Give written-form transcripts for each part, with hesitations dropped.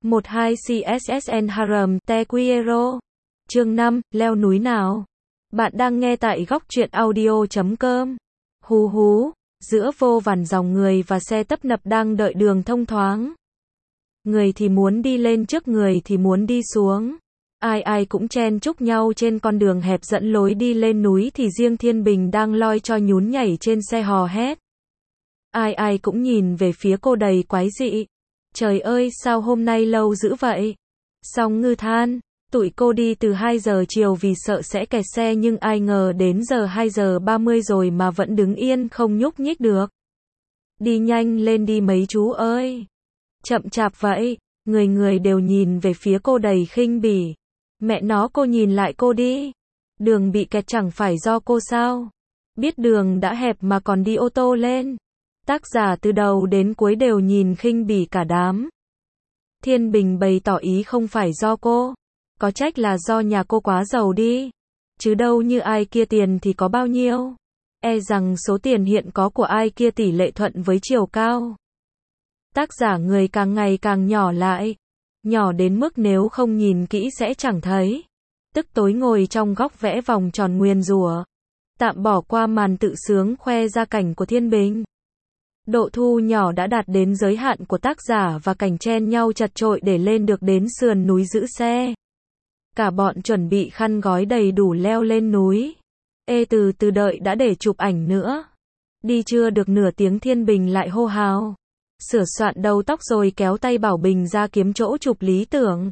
12 CSSN Harem Te Quiero. Chương 5, leo núi nào. Bạn đang nghe tại góc truyện audio.com. Hú hú, giữa vô vàn dòng người và xe tấp nập đang đợi đường thông thoáng. Người thì muốn đi lên trước, người thì muốn đi xuống. Ai ai cũng chen chúc nhau trên con đường hẹp dẫn lối đi lên núi, thì riêng Thiên Bình đang loi cho nhún nhảy trên xe hò hét. Ai ai cũng nhìn về phía cô đầy quái dị. Trời ơi, sao hôm nay lâu dữ vậy? Song Ngư than, tụi cô đi từ 2 giờ chiều vì sợ sẽ kẹt xe, nhưng ai ngờ đến giờ 2 giờ 30 rồi mà vẫn đứng yên không nhúc nhích được. Đi nhanh lên đi mấy chú ơi. Chậm chạp vậy. Người người đều nhìn về phía cô đầy khinh bỉ. Mẹ nó, cô nhìn lại cô đi. Đường bị kẹt chẳng phải do cô sao? Biết đường đã hẹp mà còn đi ô tô lên. Tác giả từ đầu đến cuối đều nhìn khinh bỉ cả đám. Thiên Bình bày tỏ ý không phải do cô. Có trách là do nhà cô quá giàu đi. Chứ đâu như ai kia tiền thì có bao nhiêu. E rằng số tiền hiện có của ai kia tỷ lệ thuận với chiều cao. Tác giả người càng ngày càng nhỏ lại. Nhỏ đến mức nếu không nhìn kỹ sẽ chẳng thấy. Tức tối ngồi trong góc vẽ vòng tròn nguyền rủa. Tạm bỏ qua màn tự sướng khoe gia cảnh của Thiên Bình. Độ thu nhỏ đã đạt đến giới hạn của tác giả và cảnh chen nhau chật chội để lên được đến sườn núi giữ xe. Cả bọn chuẩn bị khăn gói đầy đủ leo lên núi. Ê, từ từ đợi đã, để chụp ảnh nữa. Đi chưa được nửa tiếng Thiên Bình lại hô hào. Sửa soạn đầu tóc rồi kéo tay Bảo Bình ra kiếm chỗ chụp lý tưởng.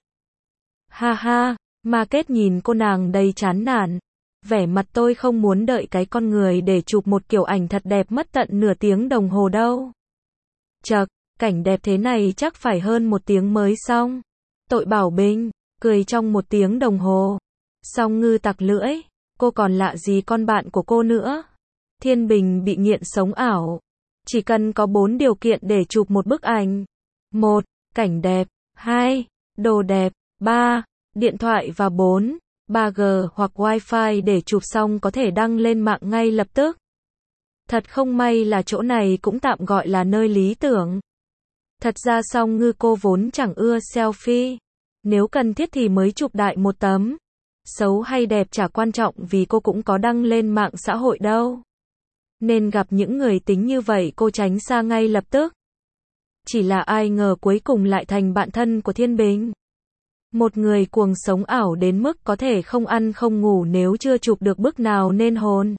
Ha ha, Market nhìn cô nàng đầy chán nản. Vẻ mặt tôi không muốn đợi cái con người để chụp một kiểu ảnh thật đẹp mất tận nửa tiếng đồng hồ đâu. Chậc, cảnh đẹp thế này chắc phải hơn 1 tiếng mới xong. Tội Bảo Bình, cười trong 1 tiếng đồng hồ. Song Ngư tặc lưỡi, cô còn lạ gì con bạn của cô nữa. Thiên Bình bị nghiện sống ảo. Chỉ cần có 4 điều kiện để chụp một bức ảnh. 1. Cảnh đẹp. 2. Đồ đẹp. 3. Điện thoại, và 4. 3G hoặc Wi-Fi để chụp xong có thể đăng lên mạng ngay lập tức. Thật không may là chỗ này cũng tạm gọi là nơi lý tưởng. Thật ra Song Ngư cô vốn chẳng ưa selfie. Nếu cần thiết thì mới chụp đại một tấm. Xấu hay đẹp chả quan trọng vì cô cũng có đăng lên mạng xã hội đâu. Nên gặp những người tính như vậy cô tránh xa ngay lập tức. Chỉ là ai ngờ cuối cùng lại thành bạn thân của Thiên Bình. Một người cuồng sống ảo đến mức có thể không ăn không ngủ nếu chưa chụp được bức nào nên hồn.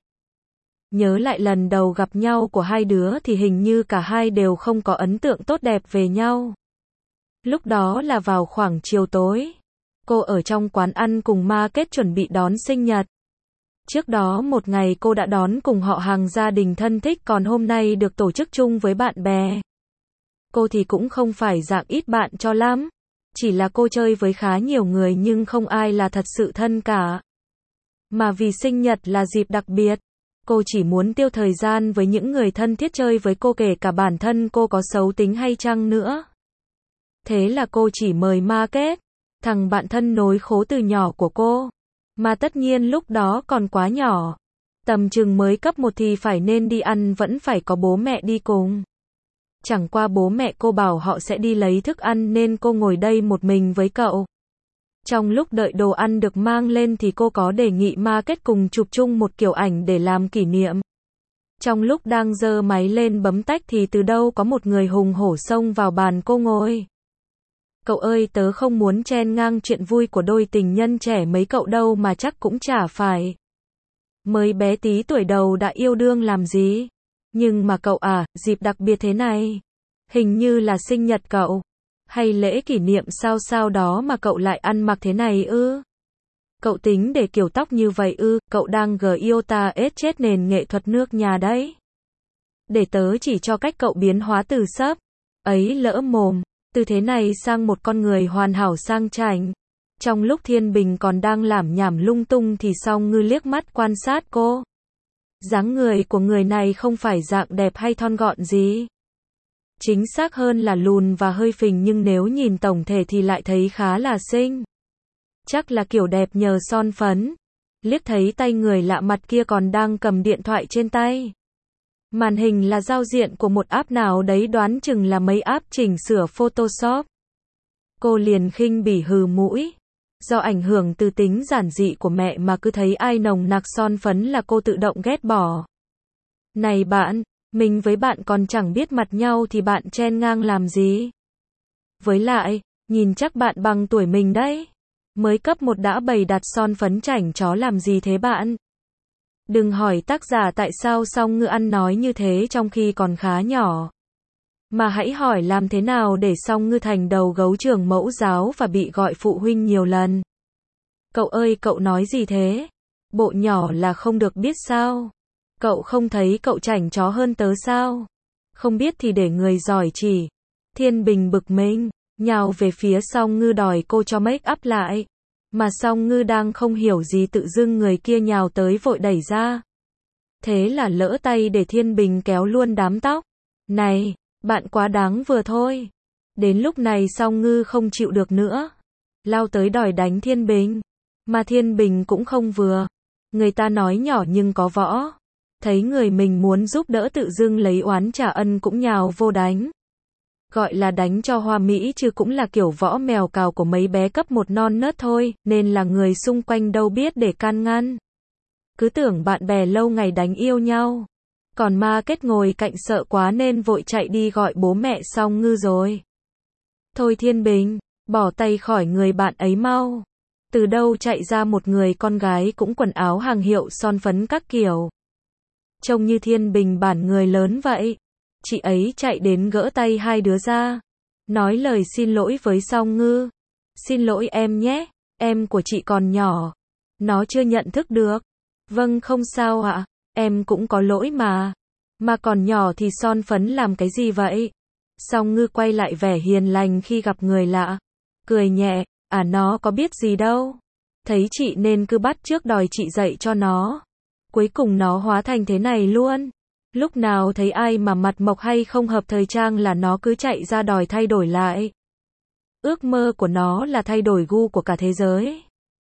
Nhớ lại lần đầu gặp nhau của hai đứa thì hình như cả hai đều không có ấn tượng tốt đẹp về nhau. Lúc đó là vào khoảng chiều tối. Cô ở trong quán ăn cùng Market chuẩn bị đón sinh nhật. Trước đó một ngày cô đã đón cùng họ hàng gia đình thân thích, còn hôm nay được tổ chức chung với bạn bè. Cô thì cũng không phải dạng ít bạn cho lắm. Chỉ là cô chơi với khá nhiều người nhưng không ai là thật sự thân cả. Mà vì sinh nhật là dịp đặc biệt, cô chỉ muốn tiêu thời gian với những người thân thiết chơi với cô, kể cả bản thân cô có xấu tính hay chăng nữa. Thế là cô chỉ mời Market, thằng bạn thân nối khố từ nhỏ của cô. Mà tất nhiên lúc đó còn quá nhỏ. Tầm chừng mới cấp 1 thì phải nên đi ăn vẫn phải có bố mẹ đi cùng. Chẳng qua bố mẹ cô bảo họ sẽ đi lấy thức ăn nên cô ngồi đây một mình với cậu. Trong lúc đợi đồ ăn được mang lên thì cô có đề nghị Market cùng chụp chung một kiểu ảnh để làm kỷ niệm. Trong lúc đang giơ máy lên bấm tách thì từ đâu có một người hùng hổ xông vào bàn cô ngồi. Cậu ơi, tớ không muốn chen ngang chuyện vui của đôi tình nhân trẻ mấy cậu đâu, mà chắc cũng chả phải. Mới bé tí tuổi đầu đã yêu đương làm gì. Nhưng mà cậu à, dịp đặc biệt thế này. Hình như là sinh nhật cậu. Hay lễ kỷ niệm sao đó mà cậu lại ăn mặc thế này ư? Cậu tính để kiểu tóc như vậy ư? Cậu đang giota chết nền nghệ thuật nước nhà đấy. Để tớ chỉ cho cách cậu biến hóa từ sấp ấy lỡ mồm. Từ thế này sang một con người hoàn hảo sang chảnh. Trong lúc Thiên Bình còn đang lảm nhảm lung tung thì Song Ngư liếc mắt quan sát cô. Dáng người của người này không phải dạng đẹp hay thon gọn gì. Chính xác hơn là lùn và hơi phình, nhưng nếu nhìn tổng thể thì lại thấy khá là xinh. Chắc là kiểu đẹp nhờ son phấn. Liếc thấy tay người lạ mặt kia còn đang cầm điện thoại trên tay. Màn hình là giao diện của một app nào đấy, đoán chừng là mấy app chỉnh sửa Photoshop. Cô liền khinh bỉ hừ mũi. Do ảnh hưởng từ tính giản dị của mẹ mà cứ thấy ai nồng nặc son phấn là cô tự động ghét bỏ. Này bạn, mình với bạn còn chẳng biết mặt nhau thì bạn chen ngang làm gì? Với lại, nhìn chắc bạn bằng tuổi mình đấy. Mới cấp 1 đã bày đặt son phấn chảnh chó làm gì thế bạn? Đừng hỏi tác giả tại sao Song Ngư ăn nói như thế trong khi còn khá nhỏ. Mà hãy hỏi làm thế nào để Song Ngư thành đầu gấu trường mẫu giáo và bị gọi phụ huynh nhiều lần. Cậu ơi cậu nói gì thế? Bộ nhỏ là không được biết sao? Cậu không thấy cậu chảnh chó hơn tớ sao? Không biết thì để người giỏi chỉ. Thiên Bình bực mình, nhào về phía Song Ngư đòi cô cho make up lại. Mà Song Ngư đang không hiểu gì tự dưng người kia nhào tới vội đẩy ra. Thế là lỡ tay để Thiên Bình kéo luôn đám tóc. Này, bạn quá đáng vừa thôi. Đến lúc này Song Ngư không chịu được nữa. Lao tới đòi đánh Thiên Bình. Mà Thiên Bình cũng không vừa. Người ta nói nhỏ nhưng có võ. Thấy người mình muốn giúp đỡ tự dưng lấy oán trả ân cũng nhào vô đánh. Gọi là đánh cho hoa mỹ chứ cũng là kiểu võ mèo cào của mấy bé cấp 1 non nớt thôi, nên là người xung quanh đâu biết để can ngăn. Cứ tưởng bạn bè lâu ngày đánh yêu nhau. Còn ma kết ngồi cạnh sợ quá nên vội chạy đi gọi bố mẹ Song Ngư rồi. Thôi Thiên Bình, bỏ tay khỏi người bạn ấy mau. Từ đâu chạy ra một người con gái cũng quần áo hàng hiệu son phấn các kiểu. Trông như Thiên Bình bản người lớn vậy. Chị ấy chạy đến gỡ tay hai đứa ra. Nói lời xin lỗi với Song Ngư. Xin lỗi em nhé, em của chị còn nhỏ. Nó chưa nhận thức được. Vâng không sao ạ, em cũng có lỗi mà. Mà còn nhỏ thì son phấn làm cái gì vậy? Song Ngư quay lại vẻ hiền lành khi gặp người lạ. Cười nhẹ, nó có biết gì đâu. Thấy chị nên cứ bắt chước đòi chị dạy cho nó. Cuối cùng nó hóa thành thế này luôn. Lúc nào thấy ai mà mặt mộc hay không hợp thời trang là nó cứ chạy ra đòi thay đổi lại. Ước mơ của nó là thay đổi gu của cả thế giới.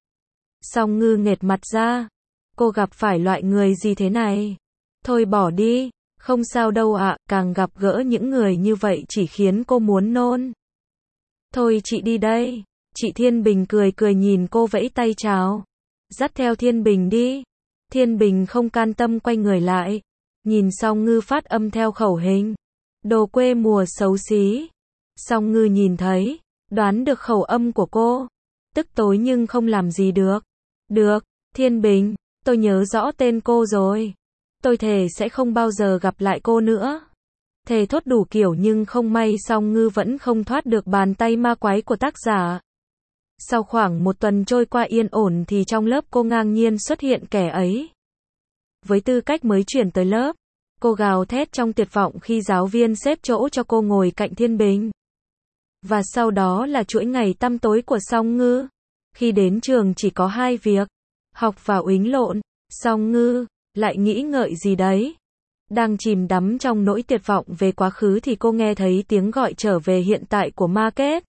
Song Ngư nghệt mặt ra. Cô gặp phải loại người gì thế này? Thôi bỏ đi, không sao đâu ạ, càng gặp gỡ những người như vậy chỉ khiến cô muốn nôn. Thôi chị đi đây. Chị Thiên Bình cười cười nhìn cô vẫy tay chào. Dắt theo Thiên Bình đi. Thiên Bình không can tâm quay người lại. Nhìn Song Ngư phát âm theo khẩu hình. Đồ quê mùa xấu xí. Song Ngư nhìn thấy, đoán được khẩu âm của cô. Tức tối nhưng không làm gì được. Được, Thiên Bình, tôi nhớ rõ tên cô rồi. Tôi thề sẽ không bao giờ gặp lại cô nữa. Thề thốt đủ kiểu nhưng không may Song Ngư vẫn không thoát được bàn tay ma quái của tác giả. Sau khoảng 1 tuần trôi qua yên ổn thì trong lớp cô ngang nhiên xuất hiện kẻ ấy. Với tư cách mới chuyển tới lớp, cô gào thét trong tuyệt vọng khi giáo viên xếp chỗ cho cô ngồi cạnh Thiên Bình. Và sau đó là chuỗi ngày tăm tối của Song Ngư. Khi đến trường chỉ có 2 việc, học và uýnh lộn. Song Ngư lại nghĩ ngợi gì đấy. Đang chìm đắm trong nỗi tuyệt vọng về quá khứ thì cô nghe thấy tiếng gọi trở về hiện tại của Ma Kết.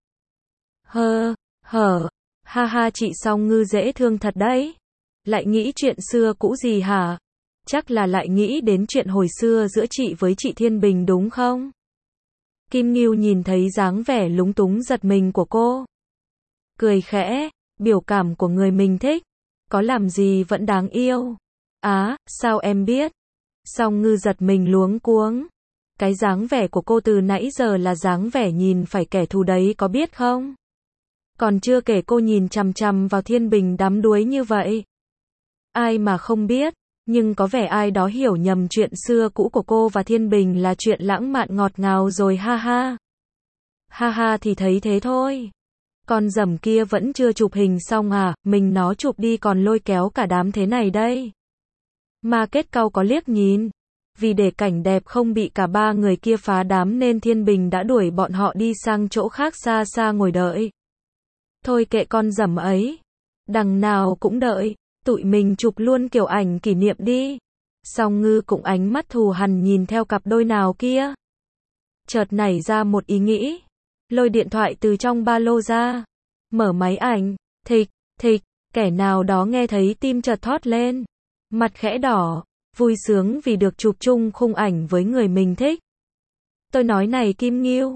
Ha ha chị Song Ngư dễ thương thật đấy. Lại nghĩ chuyện xưa cũ gì hả? Chắc là lại nghĩ đến chuyện hồi xưa giữa chị với chị Thiên Bình đúng không? Kim Ngưu nhìn thấy dáng vẻ lúng túng giật mình của cô. Cười khẽ, biểu cảm của người mình thích. Có làm gì vẫn đáng yêu. Sao em biết? Song Ngư giật mình luống cuống. Cái dáng vẻ của cô từ nãy giờ là dáng vẻ nhìn phải kẻ thù đấy có biết không? Còn chưa kể cô nhìn chằm chằm vào Thiên Bình đắm đuối như vậy. Ai mà không biết, nhưng có vẻ ai đó hiểu nhầm chuyện xưa cũ của cô và Thiên Bình là chuyện lãng mạn ngọt ngào rồi ha ha. Ha ha thì thấy thế thôi. Con dầm kia vẫn chưa chụp hình xong à, mình nó chụp đi còn lôi kéo cả đám thế này đây. Ma Kết cau có liếc nhìn. Vì để cảnh đẹp không bị cả 3 người kia phá đám nên Thiên Bình đã đuổi bọn họ đi sang chỗ khác xa xa ngồi đợi. Thôi kệ con dầm ấy. Đằng nào cũng đợi, tụi mình chụp luôn kiểu ảnh kỷ niệm đi. Song Ngư cũng ánh mắt thù hằn nhìn theo cặp đôi nào kia. Chợt nảy ra một ý nghĩ. Lôi điện thoại từ trong ba lô ra. Mở máy ảnh. Thịch, kẻ nào đó nghe thấy tim chợt thót lên. Mặt khẽ đỏ, vui sướng vì được chụp chung khung ảnh với người mình thích. Tôi nói này Kim Ngưu,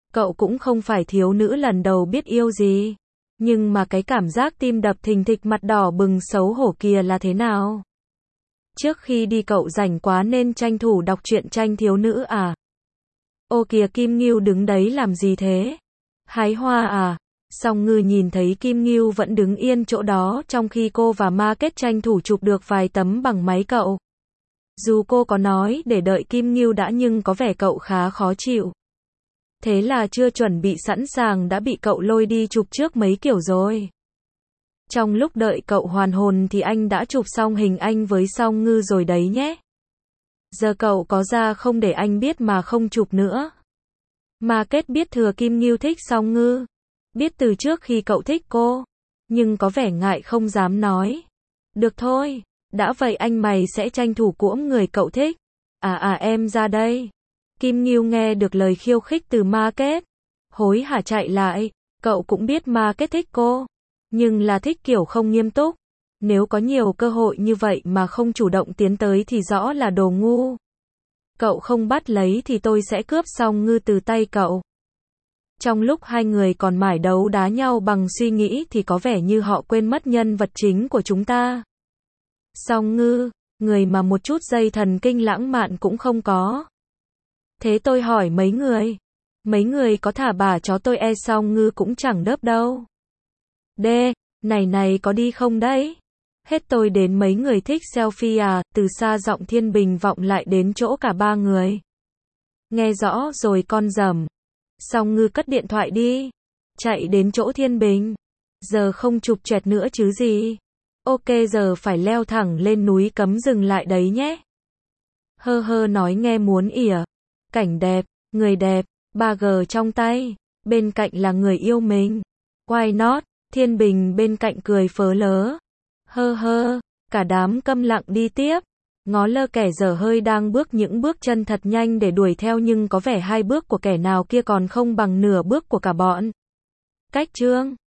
Cậu cũng không phải thiếu nữ lần đầu biết yêu gì. Nhưng mà cái cảm giác tim đập thình thịch mặt đỏ bừng xấu hổ kia là thế nào? Trước khi đi cậu rảnh quá nên tranh thủ đọc truyện tranh thiếu nữ à? Ô kìa Kim Ngưu đứng đấy làm gì thế? Hái hoa à? Song Ngư nhìn thấy Kim Ngưu vẫn đứng yên chỗ đó trong khi cô và Ma Kết tranh thủ chụp được vài tấm bằng máy cậu. Dù cô có nói để đợi Kim Ngưu đã nhưng có vẻ cậu khá khó chịu. Thế là chưa chuẩn bị sẵn sàng đã bị cậu lôi đi chụp trước mấy kiểu rồi. Trong lúc đợi cậu hoàn hồn thì anh đã chụp xong hình anh với Song Ngư rồi đấy nhé. Giờ cậu có ra không để anh biết mà không chụp nữa. Ma Kết biết thừa Kim Ngưu thích Song Ngư. Biết từ trước khi cậu thích cô. Nhưng có vẻ ngại không dám nói. Được thôi, đã vậy anh mày sẽ tranh thủ cuỗm người cậu thích. Em ra đây. Kim Ngưu nghe được lời khiêu khích từ Ma Kết. Hối hả chạy lại, cậu cũng biết Ma Kết thích cô. Nhưng là thích kiểu không nghiêm túc. Nếu có nhiều cơ hội như vậy mà không chủ động tiến tới thì rõ là đồ ngu. Cậu không bắt lấy thì tôi sẽ cướp Song Ngư từ tay cậu. Trong lúc hai người còn mải đấu đá nhau bằng suy nghĩ thì có vẻ như họ quên mất nhân vật chính của chúng ta. Song Ngư, người mà một chút dây thần kinh lãng mạn cũng không có. Thế tôi hỏi mấy người có thả bà chó tôi Song Ngư cũng chẳng đớp đâu. Này có đi không đấy? Hết tôi đến mấy người thích selfie à? Từ xa giọng Thiên Bình vọng lại đến chỗ cả ba người. Nghe rõ rồi con dầm. Song Ngư cất điện thoại đi. Chạy đến chỗ Thiên Bình. Giờ không chụp choẹt nữa chứ gì. Ok giờ phải leo thẳng lên núi cấm dừng lại đấy nhé. Hơ nói nghe muốn ỉa. Cảnh đẹp, người đẹp, 3G trong tay. Bên cạnh là người yêu mình. Why not? Thiên Bình bên cạnh cười phớ lớ. Hơ, cả đám câm lặng đi tiếp. Ngó lơ kẻ dở hơi đang bước những bước chân thật nhanh để đuổi theo nhưng có vẻ hai bước của kẻ nào kia còn không bằng nửa bước của cả bọn. Cách chương